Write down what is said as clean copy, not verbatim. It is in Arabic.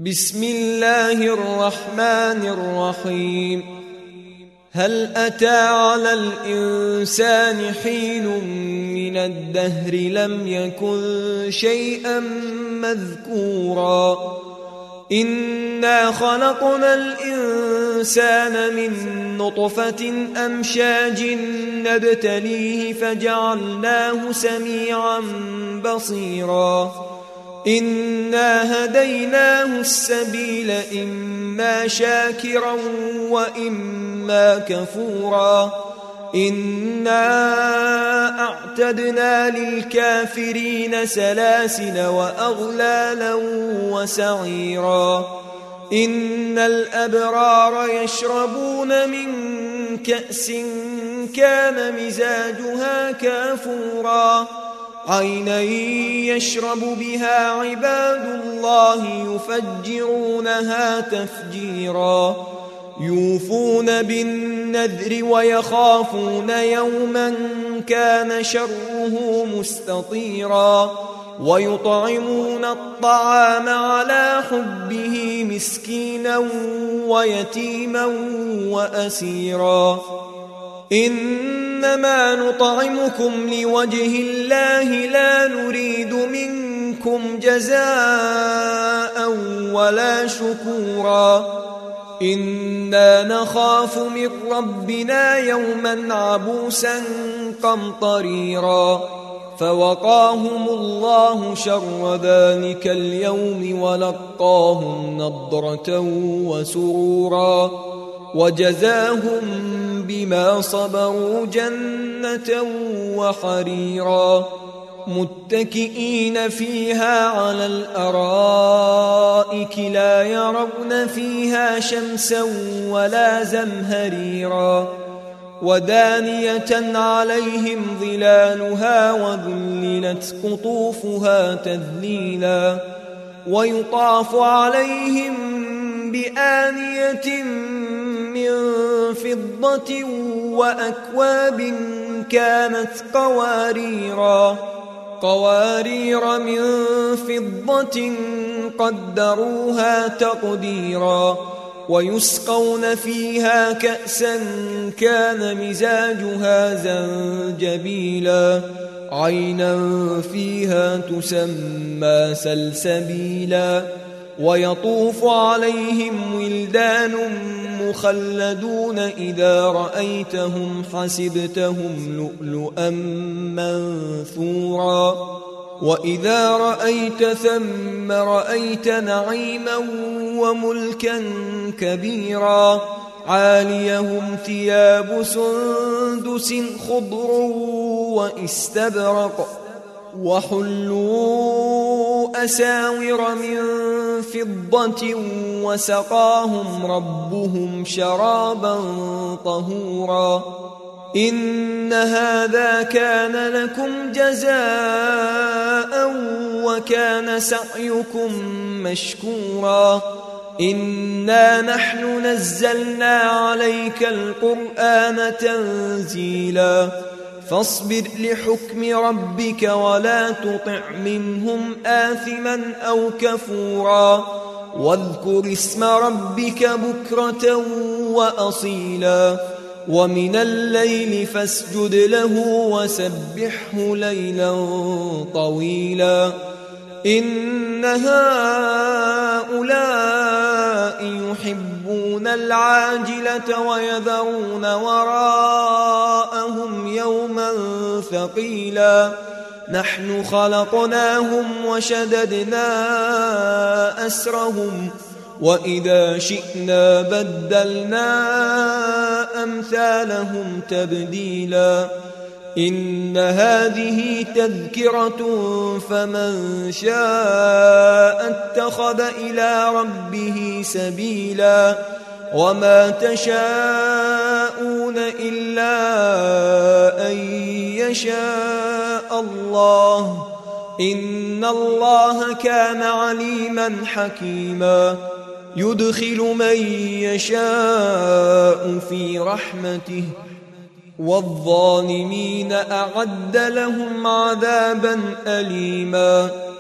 بسم الله الرحمن الرحيم. هل أتى على الإنسان حين من الدهر لم يكن شيئا مذكورا إنا خلقنا الإنسان من نطفة أمشاج نبتليه فجعلناه سميعا بصيرا إنا هديناه السبيل إما شاكرا وإما كفورا إنا أعتدنا للكافرين سلاسل وأغلالا وسعيرا إن الأبرار يشربون من كأس كان مزاجها كافورا عينا يشرب بها عباد الله يفجرونها تفجيرا يوفون بالنذر ويخافون يوما كان شره مستطيرا ويطعمون الطعام على حبه مسكينا ويتيما وأسيرا إنما نطعمكم لوجه الله لا نريد منكم جزاء ولا شكورا إنا نخاف من ربنا يوما عبوسا قمطريرا فوقاهم الله شر ذلك اليوم ولقاهم نضرة وسرورا وجزاهم بما صبروا جنة وحريرا متكئين فيها على الأرائك لا يرون فيها شمسا ولا زمهريرا ودانية عليهم ظلالها وذللت قطوفها تذليلا ويطاف عليهم بآنية من فضة وأكواب كانت قوارير من فضة قدروها تقديرا ويسقون فيها كأسا كان مزاجها زنجبيلا عينا فيها تسمى سلسبيلا ويطوف عليهم ولدان مخلدون إذا رأيتهم حسبتهم لؤلؤا منثورا وإذا رأيت ثم رأيت نعيما وملكا كبيرا عاليهم ثياب سندس خضر واستبرق وحلوا أساور من فضة وسقاهم ربهم شرابا طهورا إن هذا كان لكم جزاء وكان سعيكم مشكورا إنا نحن نزلنا عليك القرآن تنزيلا فاصبر لحكم ربك ولا تطع منهم آثما أو كفورا واذكر اسم ربك بكرة وأصيلا ومن الليل فاسجد له وسبحه ليلا طويلا إن هؤلاء يحبون العاجلة ويذرون وراءهم يوما ثقيلا نحن خلقناهم وشددنا أسرهم وإذا شئنا بدلنا أمثالهم تبديلا إن هذه تذكرة فمن شاء اتخذ إلى ربه سبيلا وما تشاءون إلا أن يشاء الله إن الله كان عليما حكيما يدخل من يشاء في رحمته والظالمين أعد لهم عذابا أليما